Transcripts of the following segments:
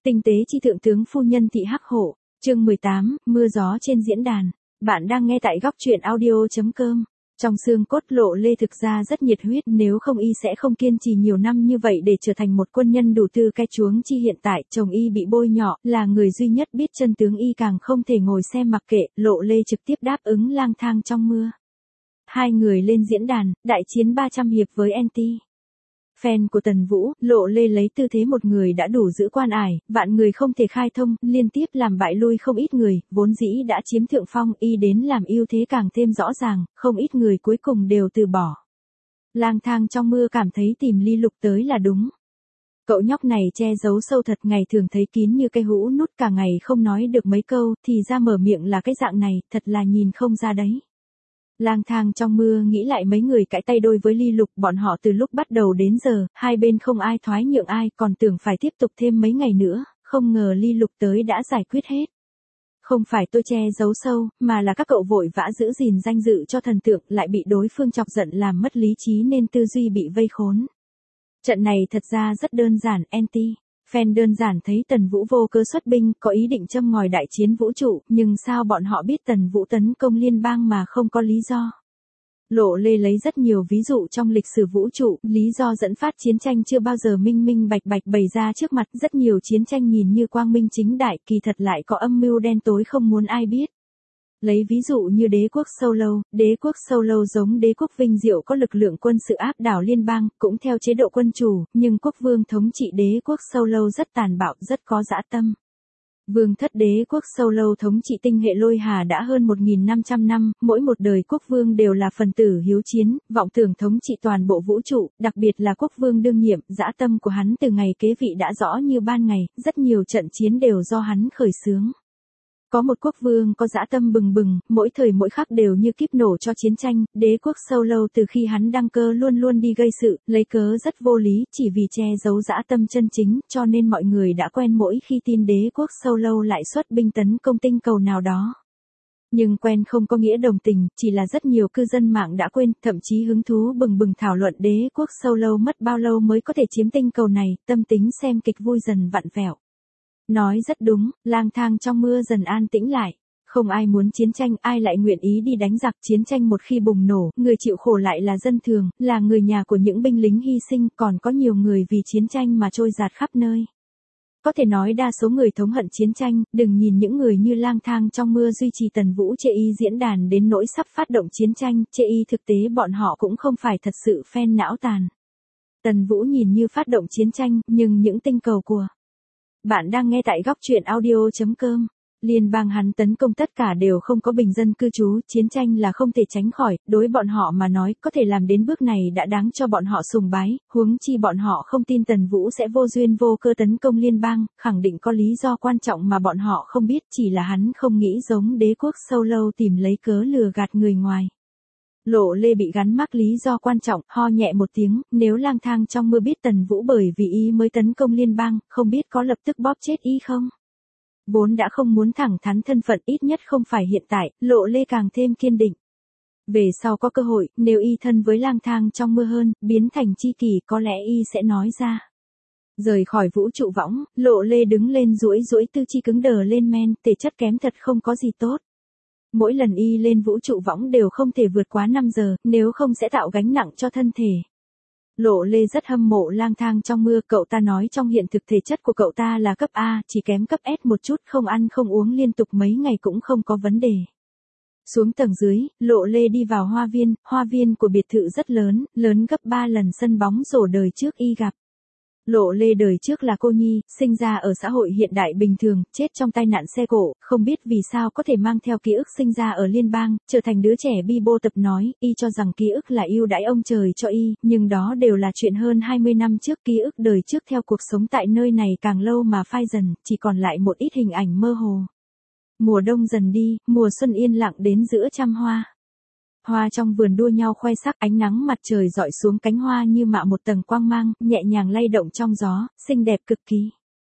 Tinh tế chi thượng tướng phu nhân thị hắc hổ, chương 18, mưa gió trên diễn đàn. Bạn đang nghe tại góc truyện audio.com. Trong xương cốt Lộ Lê thực ra rất nhiệt huyết, nếu không y sẽ không kiên trì nhiều năm như vậy để trở thành một quân nhân đủ tư cách. Chuống chi hiện tại chồng y bị bôi nhọ, là người duy nhất biết chân tướng, y càng không thể ngồi xem mặc kệ. Lộ Lê trực tiếp đáp ứng lang thang trong mưa. Hai người lên diễn đàn, đại chiến 300 hiệp với NT. Fan của Tần Vũ, Lộ Lê lấy tư thế một người đã đủ giữ quan ải, vạn người không thể khai thông, liên tiếp làm bại lui không ít người, vốn dĩ đã chiếm thượng phong, y đến làm ưu thế càng thêm rõ ràng, không ít người cuối cùng đều từ bỏ. Lang thang trong mưa cảm thấy tìm Ly Lục tới là đúng. Cậu nhóc này che giấu sâu thật, ngày thường thấy kín như cây hũ nút, cả ngày không nói được mấy câu, thì ra mở miệng là cái dạng này, thật là nhìn không ra đấy. Lang thang trong mưa nghĩ lại mấy người cãi tay đôi với Ly Lục, bọn họ từ lúc bắt đầu đến giờ, hai bên không ai thoái nhượng ai, còn tưởng phải tiếp tục thêm mấy ngày nữa, không ngờ Ly Lục tới đã giải quyết hết. Không phải tôi che giấu sâu, mà là các cậu vội vã giữ gìn danh dự cho thần tượng, lại bị đối phương chọc giận làm mất lý trí nên tư duy bị vây khốn. Trận này thật ra rất đơn giản, NT. Fan đơn giản thấy Tần Vũ vô cớ xuất binh, có ý định châm ngòi đại chiến vũ trụ, nhưng sao bọn họ biết Tần Vũ tấn công liên bang mà không có lý do. Lộ Lê lấy rất nhiều ví dụ trong lịch sử vũ trụ, lý do dẫn phát chiến tranh chưa bao giờ minh bạch bày ra trước mặt, rất nhiều chiến tranh nhìn như quang minh chính đại, kỳ thật lại có âm mưu đen tối không muốn ai biết. Lấy ví dụ như đế quốc Solo giống đế quốc vinh diệu có lực lượng quân sự áp đảo liên bang, cũng theo chế độ quân chủ, nhưng quốc vương thống trị đế quốc Solo rất tàn bạo, rất có dã tâm. Vương thất đế quốc Solo thống trị tinh hệ Lôi Hà đã hơn 1.500 năm, mỗi một đời quốc vương đều là phần tử hiếu chiến, vọng tưởng thống trị toàn bộ vũ trụ, đặc biệt là quốc vương đương nhiệm, dã tâm của hắn từ ngày kế vị đã rõ như ban ngày, rất nhiều trận chiến đều do hắn khởi xướng. Có một quốc vương có dã tâm bừng bừng, mỗi thời mỗi khắc đều như kíp nổ cho chiến tranh, đế quốc Solo từ khi hắn đăng cơ luôn đi gây sự, lấy cớ rất vô lý, chỉ vì che giấu dã tâm chân chính, cho nên mọi người đã quen mỗi khi tin đế quốc Solo lại xuất binh tấn công tinh cầu nào đó. Nhưng quen không có nghĩa đồng tình, chỉ là rất nhiều cư dân mạng đã quên, thậm chí hứng thú bừng thảo luận đế quốc Solo mất bao lâu mới có thể chiếm tinh cầu này, tâm tính xem kịch vui dần vặn vẹo. Nói rất đúng, lang thang trong mưa dần an tĩnh lại. Không ai muốn chiến tranh, ai lại nguyện ý đi đánh giặc. Chiến tranh một khi bùng nổ, người chịu khổ lại là dân thường, là người nhà của những binh lính hy sinh, còn có nhiều người vì chiến tranh mà trôi dạt khắp nơi. Có thể nói đa số người thống hận chiến tranh, đừng nhìn những người như lang thang trong mưa duy trì Tần Vũ chê y diễn đàn đến nỗi sắp phát động chiến tranh, chê y thực tế bọn họ cũng không phải thật sự fan não tàn. Tần Vũ nhìn như phát động chiến tranh, nhưng những tinh cầu của bạn đang nghe tại góc truyện audio.com. Liên bang hắn tấn công tất cả đều không có bình dân cư trú, chiến tranh là không thể tránh khỏi, đối bọn họ mà nói, có thể làm đến bước này đã đáng cho bọn họ sùng bái, huống chi bọn họ không tin Tần Vũ sẽ vô duyên vô cơ tấn công liên bang, khẳng định có lý do quan trọng mà bọn họ không biết, chỉ là hắn không nghĩ giống đế quốc Solo tìm lấy cớ lừa gạt người ngoài. Lộ Lê bị gắn mác lý do quan trọng, ho nhẹ một tiếng, nếu lang thang trong mưa biết Tần Vũ bởi vì y mới tấn công liên bang, không biết có lập tức bóp chết y không? Vốn đã không muốn thẳng thắn thân phận, ít nhất không phải hiện tại, Lộ Lê càng thêm kiên định. Về sau có cơ hội, nếu y thân với lang thang trong mưa hơn, biến thành tri kỷ, có lẽ y sẽ nói ra. Rời khỏi vũ trụ võng, Lộ Lê đứng lên duỗi tư chi cứng đờ lên men, thể chất kém thật không có gì tốt. Mỗi lần y lên vũ trụ võng đều không thể vượt quá 5 giờ, nếu không sẽ tạo gánh nặng cho thân thể. Lộ Lê rất hâm mộ lang thang trong mưa, cậu ta nói trong hiện thực thể chất của cậu ta là cấp A, chỉ kém cấp S một chút, không ăn không uống liên tục mấy ngày cũng không có vấn đề. Xuống tầng dưới, Lộ Lê đi vào hoa viên của biệt thự rất lớn, lớn gấp 3 lần sân bóng rổ đời trước y gặp. Lộ Lê đời trước là cô nhi, sinh ra ở xã hội hiện đại bình thường, chết trong tai nạn xe cộ, không biết vì sao có thể mang theo ký ức sinh ra ở liên bang, trở thành đứa trẻ bi bô tập nói, y cho rằng ký ức là ưu đãi ông trời cho y, nhưng đó đều là chuyện hơn 20 năm trước, ký ức đời trước theo cuộc sống tại nơi này càng lâu mà phai dần, chỉ còn lại một ít hình ảnh mơ hồ. Mùa đông dần đi, mùa xuân yên lặng đến giữa trăm hoa. Hoa trong vườn đua nhau khoe sắc, ánh nắng mặt trời rọi xuống cánh hoa như mạ một tầng quang mang, nhẹ nhàng lay động trong gió, xinh đẹp cực kỳ.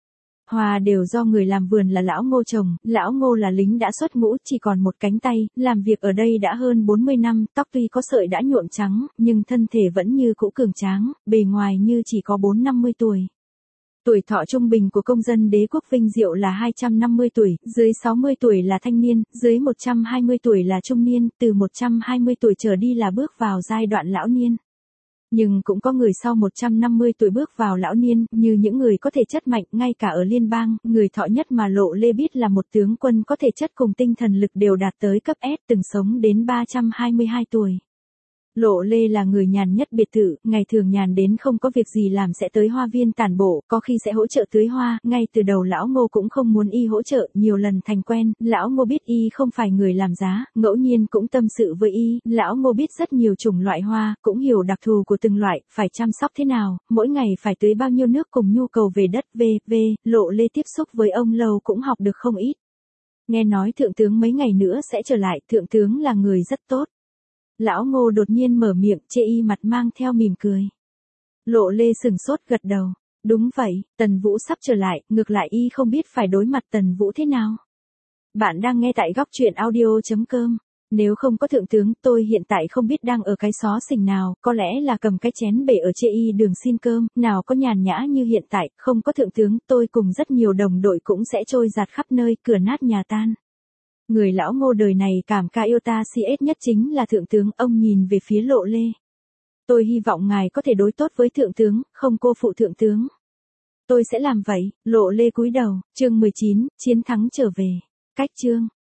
Hoa đều do người làm vườn là Lão Ngô trồng, Lão Ngô là lính đã xuất ngũ, chỉ còn một cánh tay, làm việc ở đây đã hơn 40 năm, tóc tuy có sợi đã nhuộm trắng, nhưng thân thể vẫn như cũ cường tráng, bề ngoài như chỉ có 4-50 tuổi. Tuổi thọ trung bình của công dân đế quốc Vinh Diệu là 250 tuổi, dưới 60 tuổi là thanh niên, dưới 120 tuổi là trung niên, từ 120 tuổi trở đi là bước vào giai đoạn lão niên. Nhưng cũng có người sau 150 tuổi bước vào lão niên, như những người có thể chất mạnh, ngay cả ở liên bang, người thọ nhất mà Lộ Lê biết là một tướng quân có thể chất cùng tinh thần lực đều đạt tới cấp S, từng sống đến 322 tuổi. Lộ Lê là người nhàn nhất biệt thự, ngày thường nhàn đến không có việc gì làm sẽ tới hoa viên tản bộ, có khi sẽ hỗ trợ tưới hoa, ngay từ đầu lão Ngô cũng không muốn y hỗ trợ, nhiều lần thành quen, lão Ngô biết y không phải người làm giá, ngẫu nhiên cũng tâm sự với y, lão Ngô biết rất nhiều chủng loại hoa, cũng hiểu đặc thù của từng loại, phải chăm sóc thế nào, mỗi ngày phải tưới bao nhiêu nước cùng nhu cầu về đất v.v. Lộ Lê tiếp xúc với ông lâu cũng học được không ít. Nghe nói thượng tướng mấy ngày nữa sẽ trở lại, thượng tướng là người rất tốt. Lão Ngô đột nhiên mở miệng, chê y mặt mang theo mỉm cười. Lộ Lê sừng sốt gật đầu. Đúng vậy, Tần Vũ sắp trở lại, ngược lại y không biết phải đối mặt Tần Vũ thế nào. Bạn đang nghe tại góc truyện audio.com. Nếu không có thượng tướng, tôi hiện tại không biết đang ở cái xó xỉnh nào, có lẽ là cầm cái chén bể ở chê y đường xin cơm, nào có nhàn nhã như hiện tại, không có thượng tướng, tôi cùng rất nhiều đồng đội cũng sẽ trôi giạt khắp nơi, cửa nát nhà tan. Người lão Ngô đời này cảm ca yêu ta CS nhất chính là thượng tướng, ông nhìn về phía Lộ Lê. Tôi hy vọng ngài có thể đối tốt với thượng tướng, không cô phụ thượng tướng. Tôi sẽ làm vậy, Lộ Lê cúi đầu, chương 19, chiến thắng trở về. Cách chương.